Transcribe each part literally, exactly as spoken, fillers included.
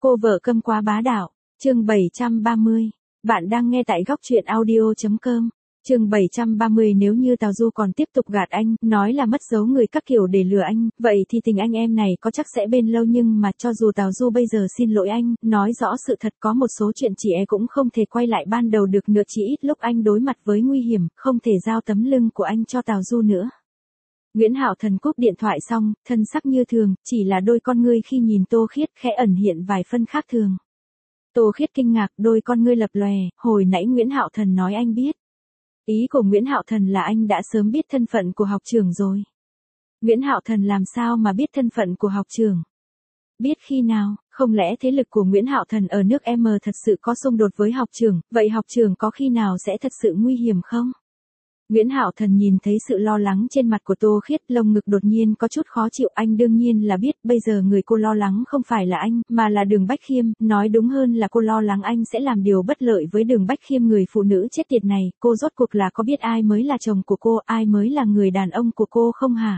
Cô vợ câm quá bá đạo, chương bảy trăm ba mươi. Bạn đang nghe tại góc truyện audio.com. Chương bảy trăm ba mươi. Nếu như Tào Du còn tiếp tục gạt anh, nói là mất dấu người các kiểu để lừa anh, vậy thì tình anh em này có chắc sẽ bền lâu, nhưng mà cho dù Tào Du bây giờ xin lỗi anh, nói rõ sự thật, có một số chuyện chị e cũng không thể quay lại ban đầu được nữa, chỉ ít lúc anh đối mặt với nguy hiểm, không thể giao tấm lưng của anh cho Tào Du nữa. Nguyễn Hạo Thần cúp điện thoại xong, thân sắc như thường, chỉ là đôi con ngươi khi nhìn Tô Khiết khẽ ẩn hiện vài phân khác thường. Tô Khiết kinh ngạc, đôi con ngươi lập lòe, hồi nãy Nguyễn Hạo Thần nói anh biết. Ý của Nguyễn Hạo Thần là anh đã sớm biết thân phận của học trưởng rồi. Nguyễn Hạo Thần làm sao mà biết thân phận của học trưởng? Biết khi nào? Không lẽ thế lực của Nguyễn Hạo Thần ở nước M thật sự có xung đột với học trưởng, vậy học trưởng có khi nào sẽ thật sự nguy hiểm không? Nguyễn Hạo Thần nhìn thấy sự lo lắng trên mặt của Tô Khiết, lồng ngực đột nhiên có chút khó chịu, anh đương nhiên là biết, bây giờ người cô lo lắng không phải là anh, mà là Đường Bách Khiêm, nói đúng hơn là cô lo lắng anh sẽ làm điều bất lợi với Đường Bách Khiêm, người phụ nữ chết tiệt này, cô rốt cuộc là có biết ai mới là chồng của cô, ai mới là người đàn ông của cô không hả?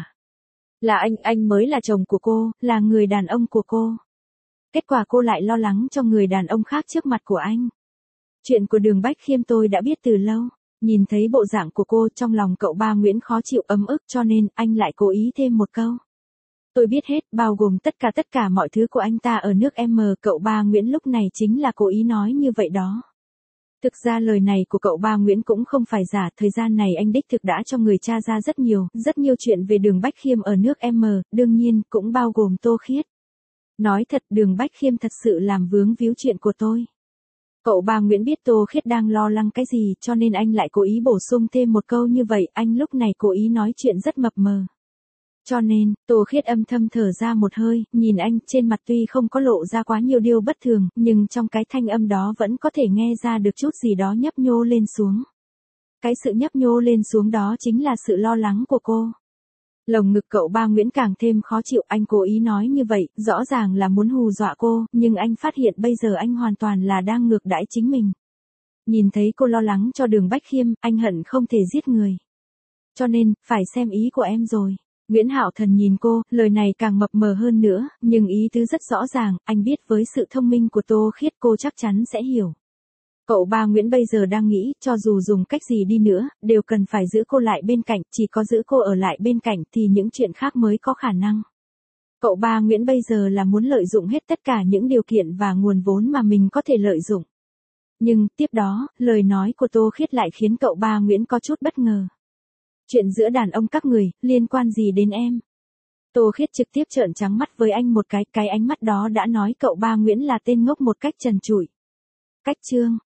Là anh, anh mới là chồng của cô, là người đàn ông của cô. Kết quả cô lại lo lắng cho người đàn ông khác trước mặt của anh. Chuyện của Đường Bách Khiêm tôi đã biết từ lâu. Nhìn thấy bộ dạng của cô, trong lòng cậu ba Nguyễn khó chịu ấm ức, cho nên anh lại cố ý thêm một câu. Tôi biết hết, bao gồm tất cả tất cả mọi thứ của anh ta ở nước M. Cậu ba Nguyễn lúc này chính là cố ý nói như vậy đó. Thực ra lời này của cậu ba Nguyễn cũng không phải giả, thời gian này anh đích thực đã cho người tra ra rất nhiều, rất nhiều chuyện về Đường Bách Khiêm ở nước M, đương nhiên cũng bao gồm Tô Khiết. Nói thật, Đường Bách Khiêm thật sự làm vướng víu chuyện của tôi. Cậu ba Nguyễn biết Tô Khiết đang lo lắng cái gì, cho nên anh lại cố ý bổ sung thêm một câu như vậy, anh lúc này cố ý nói chuyện rất mập mờ. Cho nên, Tô Khiết âm thầm thở ra một hơi, nhìn anh, trên mặt tuy không có lộ ra quá nhiều điều bất thường, nhưng trong cái thanh âm đó vẫn có thể nghe ra được chút gì đó nhấp nhô lên xuống. Cái sự nhấp nhô lên xuống đó chính là sự lo lắng của cô. Lồng ngực cậu ba Nguyễn càng thêm khó chịu, anh cố ý nói như vậy, rõ ràng là muốn hù dọa cô, nhưng anh phát hiện bây giờ anh hoàn toàn là đang ngược đãi chính mình. Nhìn thấy cô lo lắng cho Đường Bách Khiêm, anh hận không thể giết người. Cho nên, phải xem ý của em rồi. Nguyễn Hạo Thần nhìn cô, lời này càng mập mờ hơn nữa, nhưng ý tứ rất rõ ràng, anh biết với sự thông minh của Tô Khiết cô chắc chắn sẽ hiểu. Cậu ba Nguyễn bây giờ đang nghĩ, cho dù dùng cách gì đi nữa, đều cần phải giữ cô lại bên cạnh, chỉ có giữ cô ở lại bên cạnh thì những chuyện khác mới có khả năng. Cậu ba Nguyễn bây giờ là muốn lợi dụng hết tất cả những điều kiện và nguồn vốn mà mình có thể lợi dụng. Nhưng, tiếp đó, lời nói của Tô Khiết lại khiến cậu ba Nguyễn có chút bất ngờ. Chuyện giữa đàn ông các người, liên quan gì đến em? Tô Khiết trực tiếp trợn trắng mắt với anh một cái, cái ánh mắt đó đã nói cậu ba Nguyễn là tên ngốc một cách trần trụi. Cách chương,